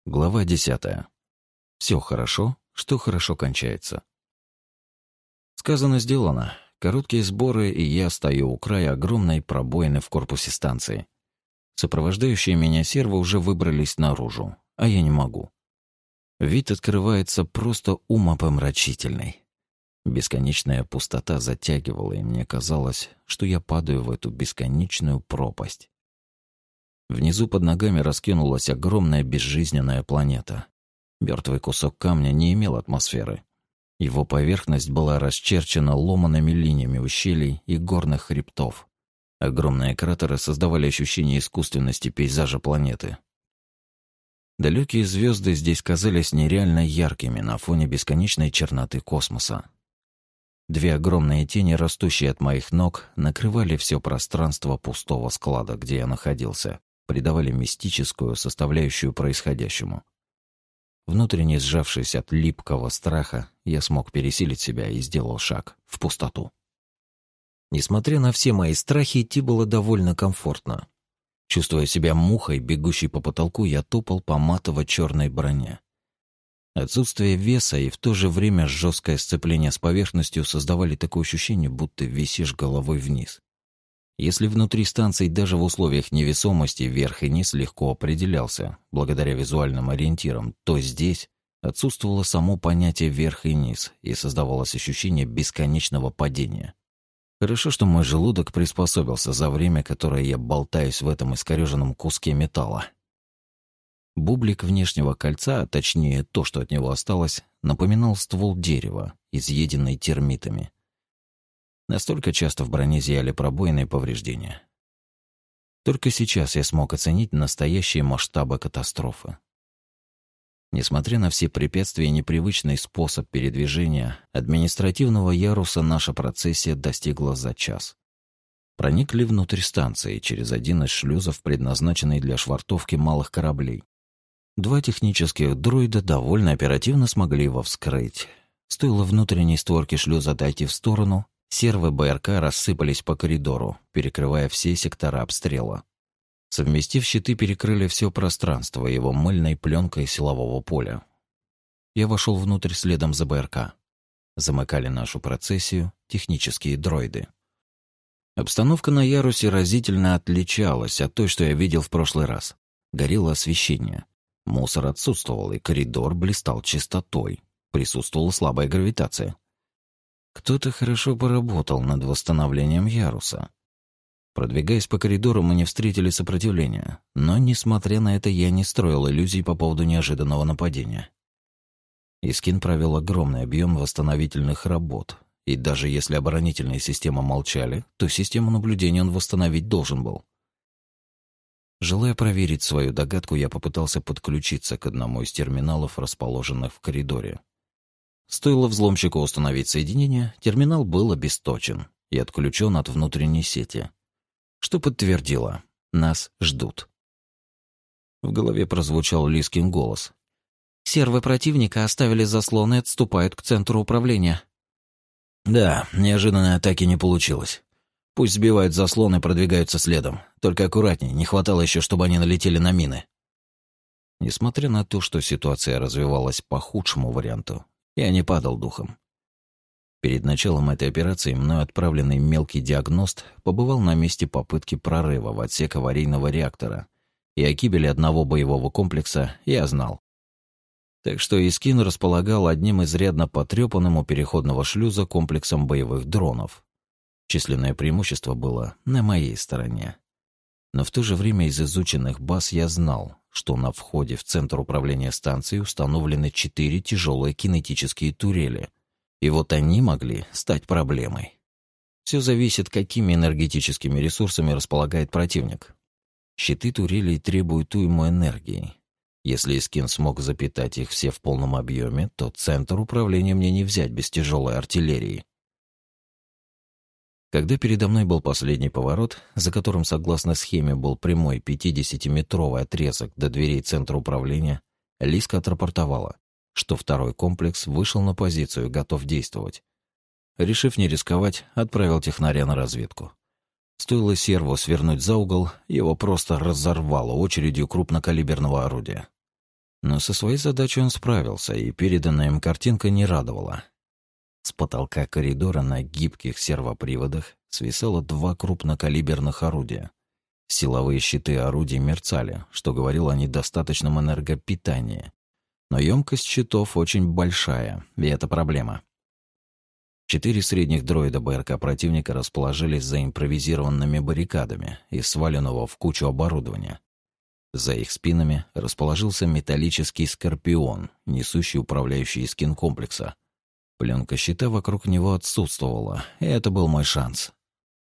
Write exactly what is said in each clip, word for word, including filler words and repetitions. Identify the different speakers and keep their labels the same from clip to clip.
Speaker 1: Глава десятая. Все хорошо, что хорошо кончается. Сказано, сделано. Короткие сборы, и я стою у края огромной пробоины в корпусе станции. Сопровождающие меня сервы уже выбрались наружу, а я не могу. Вид открывается просто умопомрачительный. Бесконечная пустота затягивала, и мне казалось, что я падаю в эту бесконечную пропасть. Внизу под ногами раскинулась огромная безжизненная планета. Мертвый кусок камня не имел атмосферы. Его поверхность была расчерчена ломаными линиями ущелий и горных хребтов. Огромные кратеры создавали ощущение искусственности пейзажа планеты. Далекие звезды здесь казались нереально яркими на фоне бесконечной черноты космоса. Две огромные тени, растущие от моих ног, накрывали все пространство пустого склада, где я находился, придавали мистическую составляющую происходящему. Внутренне сжавшись от липкого страха, я смог пересилить себя и сделал шаг в пустоту. Несмотря на все мои страхи, идти было довольно комфортно. Чувствуя себя мухой, бегущей по потолку, я топал по матово-черной броне. Отсутствие веса и в то же время жесткое сцепление с поверхностью создавали такое ощущение, будто висишь головой вниз. Если внутри станции даже в условиях невесомости верх и низ легко определялся, благодаря визуальным ориентирам, то здесь отсутствовало само понятие верх и низ, и создавалось ощущение бесконечного падения. Хорошо, что мой желудок приспособился за время, которое я болтаюсь в этом искорёженном куске металла. Бублик внешнего кольца, а точнее то, что от него осталось, напоминал ствол дерева, изъеденный термитами. Настолько часто в броне зияли пробоины и повреждения. Только сейчас я смог оценить настоящие масштабы катастрофы. Несмотря на все препятствия и непривычный способ передвижения, административного яруса наша процессия достигла за час. Проникли внутрь станции через один из шлюзов, предназначенный для швартовки малых кораблей. Два технических дроида довольно оперативно смогли его вскрыть. Стоило внутренней створке шлюза отойти в сторону, сервы БРК рассыпались по коридору, перекрывая все сектора обстрела. Совместив щиты, перекрыли все пространство его мыльной пленкой силового поля. Я вошел внутрь следом за БРК. Замыкали нашу процессию технические дроиды. Обстановка на ярусе разительно отличалась от той, что я видел в прошлый раз. Горело освещение. Мусор отсутствовал, и коридор блистал чистотой. Присутствовала слабая гравитация. Кто-то хорошо поработал над восстановлением яруса. Продвигаясь по коридору, мы не встретили сопротивления, но, несмотря на это, я не строил иллюзий по поводу неожиданного нападения. Искин провел огромный объем восстановительных работ, и даже если оборонительные системы молчали, то систему наблюдения он восстановить должен был. Желая проверить свою догадку, я попытался подключиться к одному из терминалов, расположенных в коридоре. Стоило взломщику установить соединение, терминал был обесточен и отключен от внутренней сети, что подтвердило — нас ждут. В голове прозвучал Лискин голос. «Сервы противника оставили заслоны и отступают к центру управления». «Да, неожиданной атаки не получилось. Пусть сбивают заслоны и продвигаются следом. Только аккуратней, не хватало еще, чтобы они налетели на мины». Несмотря на то, что ситуация развивалась по худшему варианту, я не падал духом. Перед началом этой операции мной отправленный мелкий диагност побывал на месте попытки прорыва в отсек аварийного реактора, и о гибели одного боевого комплекса я знал. Так что Искин располагал одним изрядно потрепанным у переходного шлюза комплексом боевых дронов. Численное преимущество было на моей стороне. Но в то же время из изученных баз я знал, что на входе в центр управления станцией установлены четыре тяжелые кинетические турели, и вот они могли стать проблемой. Все зависит, какими энергетическими ресурсами располагает противник. Щиты турелей требуют уйму энергии. Если Искин смог запитать их все в полном объеме, то центр управления мне не взять без тяжелой артиллерии. Когда передо мной был последний поворот, за которым, согласно схеме, был прямой пятидесятиметровый отрезок до дверей центра управления, Лиска отрапортовала, что второй комплекс вышел на позицию и готов действовать. Решив не рисковать, отправил технаря на разведку. Стоило серву свернуть за угол, его просто разорвало очередью крупнокалиберного орудия. Но со своей задачей он справился, и переданная им картинка не радовала. С потолка коридора на гибких сервоприводах свисало два крупнокалиберных орудия. Силовые щиты орудий мерцали, что говорило о недостаточном энергопитании. Но емкость щитов очень большая, и это проблема. Четыре средних дроида БРК противника расположились за импровизированными баррикадами из сваленного в кучу оборудования. За их спинами расположился металлический «Скорпион», несущий управляющий скин комплекса. Пленка щита вокруг него отсутствовала, и это был мой шанс.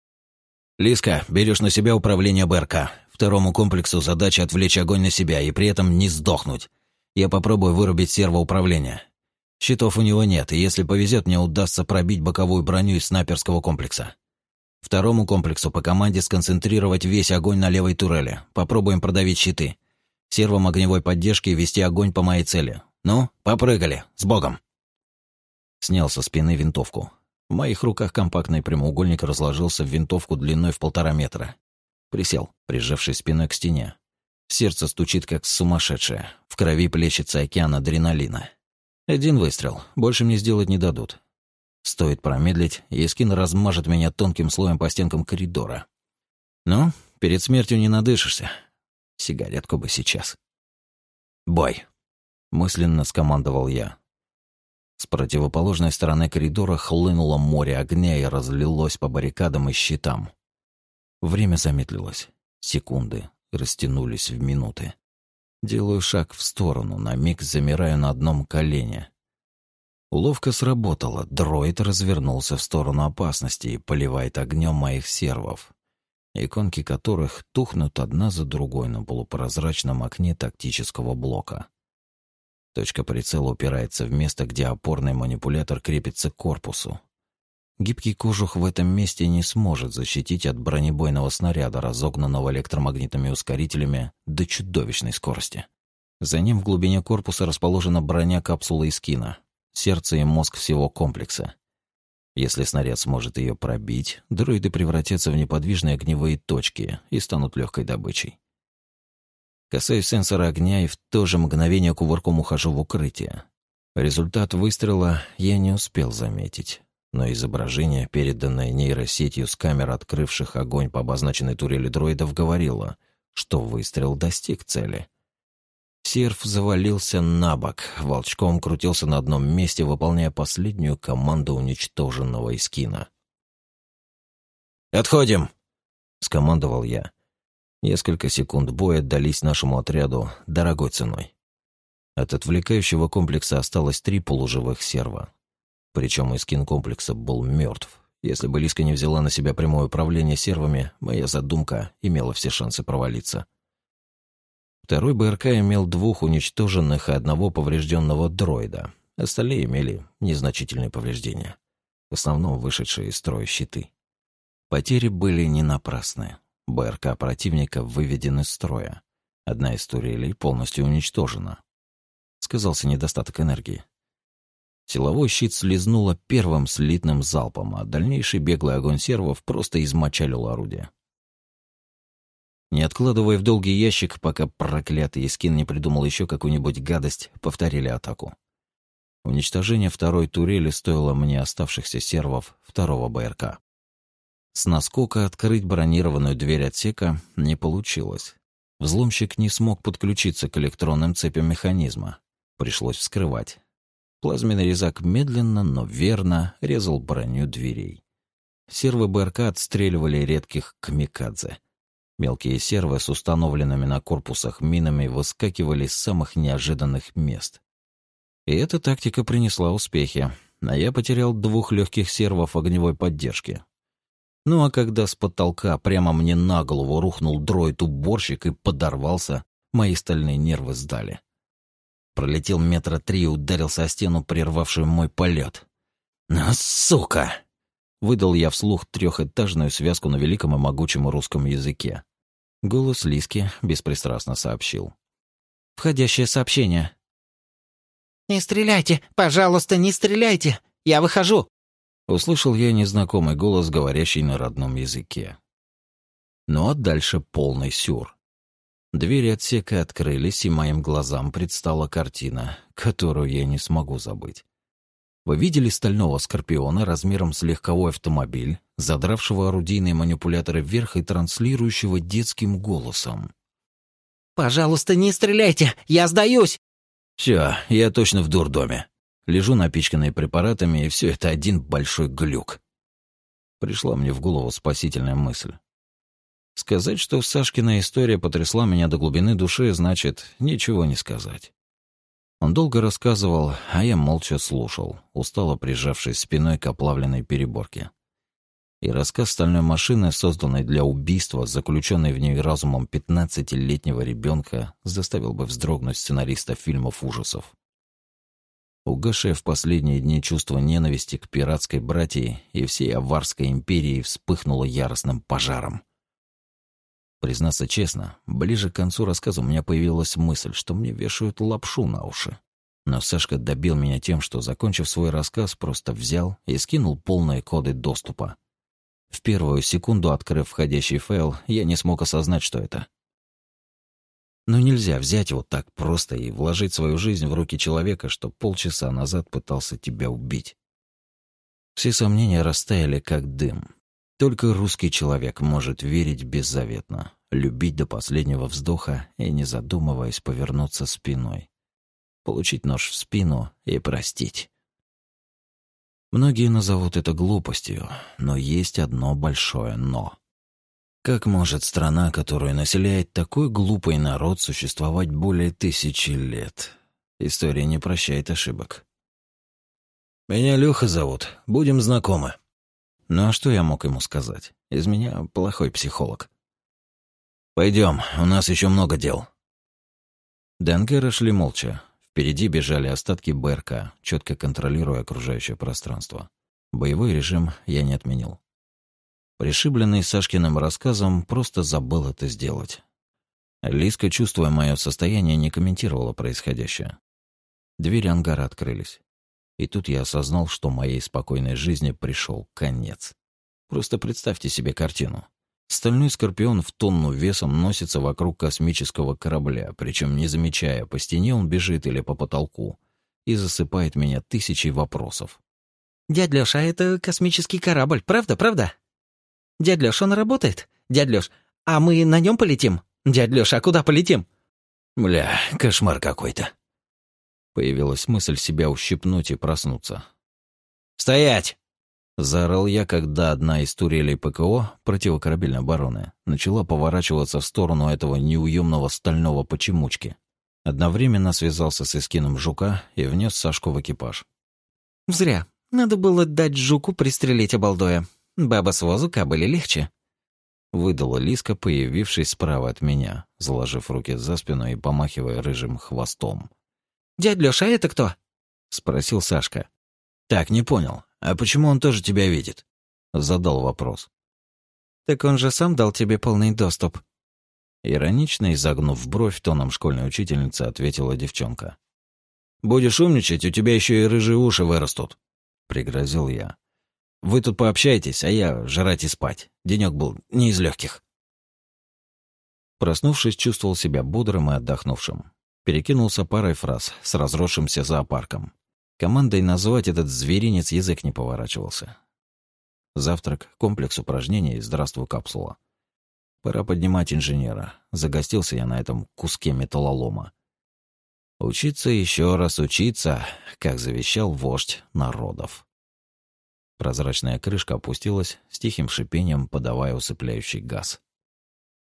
Speaker 1: «Лиска, берешь на себя управление БРК. Второму комплексу задача отвлечь огонь на себя и при этом не сдохнуть. Я попробую вырубить сервоуправление. Щитов у него нет, и если повезет, мне удастся пробить боковую броню из снайперского комплекса. Второму комплексу по команде сконцентрировать весь огонь на левой турели. Попробуем продавить щиты. Сервом огневой поддержки вести огонь по моей цели. Ну, попрыгали. С Богом!» Снял со спины винтовку. В моих руках компактный прямоугольник разложился в винтовку длиной в полтора метра. Присел, прижавшись спиной к стене. Сердце стучит, как сумасшедшее. В крови плещется океан адреналина. Один выстрел. Больше мне сделать не дадут. Стоит промедлить, и скин размажет меня тонким слоем по стенкам коридора. Ну, перед смертью не надышишься. Сигаретку бы сейчас. «Бой!» — мысленно скомандовал я. С противоположной стороны коридора хлынуло море огня и разлилось по баррикадам и щитам. Время замедлилось. Секунды растянулись в минуты. Делаю шаг в сторону, на миг замираю на одном колене. Уловка сработала, дроид развернулся в сторону опасности и поливает огнем моих сервов, иконки которых тухнут одна за другой на полупрозрачном окне тактического блока. Точка прицела упирается в место, где опорный манипулятор крепится к корпусу. Гибкий кожух в этом месте не сможет защитить от бронебойного снаряда, разогнанного электромагнитными ускорителями до чудовищной скорости. За ним в глубине корпуса расположена броня капсулы Искина, сердце и мозг всего комплекса. Если снаряд сможет ее пробить, дроиды превратятся в неподвижные огневые точки и станут легкой добычей. Касаюсь сенсора огня и в то же мгновение кувырком ухожу в укрытие. Результат выстрела я не успел заметить, но изображение, переданное нейросетью с камер, открывших огонь по обозначенной турели дроидов, говорило, что выстрел достиг цели. Серф завалился на бок, волчком крутился на одном месте, выполняя последнюю команду уничтоженного Искина. «Отходим!» — скомандовал я. Несколько секунд боя дались нашему отряду дорогой ценой. От отвлекающего комплекса осталось три полуживых серва. Причем Искин комплекса был мертв. Если бы Лиска не взяла на себя прямое управление сервами, моя задумка имела все шансы провалиться. Второй БРК имел двух уничтоженных и одного поврежденного дроида. Остальные имели незначительные повреждения, в основном вышедшие из строя щиты. Потери были не напрасны. БРК противника выведен из строя. Одна из турелей полностью уничтожена. Сказался недостаток энергии. Силовой щит слезнуло первым слитным залпом, а дальнейший беглый огонь сервов просто измочалил орудие. Не откладывая в долгий ящик, пока проклятый Искин не придумал еще какую-нибудь гадость, повторили атаку. Уничтожение второй турели стоило мне оставшихся сервов второго БРК. С наскока открыть бронированную дверь отсека не получилось. Взломщик не смог подключиться к электронным цепям механизма. Пришлось вскрывать. Плазменный резак медленно, но верно резал броню дверей. Сервы БРК отстреливали редких камикадзе. Мелкие сервы с установленными на корпусах минами выскакивали с самых неожиданных мест. И эта тактика принесла успехи, а я потерял двух легких сервов огневой поддержки. Ну а когда с потолка прямо мне на голову рухнул дроид-уборщик и подорвался, мои стальные нервы сдали. Пролетел метра три и ударился о стену, прервавшую мой полет. «Ну, сука!» — выдал я вслух трехэтажную связку на великом и могучем русском языке. Голос Лиски беспристрастно сообщил. «Входящее сообщение».
Speaker 2: «Не стреляйте! Пожалуйста, не стреляйте! Я выхожу!»
Speaker 1: Услышал я незнакомый голос, говорящий на родном языке. Ну а дальше полный сюр. Двери отсека открылись, и моим глазам предстала картина, которую я не смогу забыть. Вы видели стального скорпиона размером с легковой автомобиль, задравшего орудийные манипуляторы вверх и транслирующего детским голосом?
Speaker 2: «Пожалуйста, не стреляйте! Я сдаюсь!»
Speaker 1: Все, я точно в дурдоме. Лежу напичканный препаратами, и все это один большой глюк. Пришла мне в голову спасительная мысль. Сказать, что Сашкина история потрясла меня до глубины души, значит, ничего не сказать. Он долго рассказывал, а я молча слушал, устало прижавшись спиной к оплавленной переборке. И рассказ стальной машины, созданной для убийства, заключенной в ней разумом пятнадцатилетнего ребенка, заставил бы вздрогнуть сценариста фильмов ужасов. Угасшее в последние дни чувство ненависти к пиратской братьи и всей Аварской империи вспыхнуло яростным пожаром. Признаться честно, ближе к концу рассказа у меня появилась мысль, что мне вешают лапшу на уши. Но Сашка добил меня тем, что, закончив свой рассказ, просто взял и скинул полные коды доступа. В первую секунду, открыв входящий файл, я не смог осознать, что это. Но нельзя взять вот так просто и вложить свою жизнь в руки человека, что полчаса назад пытался тебя убить. Все сомнения растаяли, как дым. Только русский человек может верить беззаветно, любить до последнего вздоха и, не задумываясь, повернуться спиной. Получить нож в спину и простить. Многие назовут это глупостью, но есть одно большое «но». Как может страна, которую населяет такой глупый народ, существовать более тысячи лет? История не прощает ошибок. «Меня Лёха зовут. Будем знакомы». Ну а что я мог ему сказать? Из меня плохой психолог. Пойдем, у нас еще много дел. До Ангера шли молча. Впереди бежали остатки БРК, четко контролируя окружающее пространство. Боевой режим я не отменил. Пришибленный Сашкиным рассказом, просто забыл это сделать. Лиска, чувствуя мое состояние, не комментировала происходящее. Двери ангара открылись. И тут я осознал, что моей спокойной жизни пришел конец. Просто представьте себе картину. Стальной скорпион в тонну весом носится вокруг космического корабля, причем не замечая, по стене он бежит или по потолку, и засыпает меня тысячей вопросов.
Speaker 2: «Дядь Лёша, это космический корабль, правда, правда? Дядь Лёш, он работает? Дядь Лёш, а мы на нем полетим? Дядь Лёша, а куда полетим?»
Speaker 1: Бля, кошмар какой-то. Появилась мысль себя ущипнуть и проснуться. «Стоять!» — заорал я, когда одна из турелей ПКО, противокорабельной обороны, начала поворачиваться в сторону этого неуемного стального почемучки. Одновременно связался с эскином Жука и внес Сашку в экипаж.
Speaker 2: «Зря. Надо было дать Жуку пристрелить обалдоя. Баба с возу кобыле легче», — выдала Лиска, появившись справа от меня, заложив руки за спину и помахивая рыжим хвостом. «Дядь Лёша, а это кто?»
Speaker 1: — спросил Сашка. «Так, не понял. А почему он тоже тебя видит?» — задал вопрос.
Speaker 2: «Так он же сам дал тебе полный доступ».
Speaker 1: Иронично изогнув бровь, тоном школьной учительницы ответила девчонка. «Будешь умничать, у тебя еще и рыжие уши вырастут», — пригрозил я. «Вы тут пообщайтесь, а я жрать и спать. Денек был не из легких». Проснувшись, чувствовал себя бодрым и отдохнувшим. Перекинулся парой фраз с разросшимся зоопарком. Командой назвать этот зверинец язык не поворачивался. Завтрак, комплекс упражнений и здравствуй, капсула. Пора поднимать инженера. Загостился я на этом куске металлолома. Учиться еще раз учиться, как завещал вождь народов. Прозрачная крышка опустилась, с тихим шипением подавая усыпляющий газ.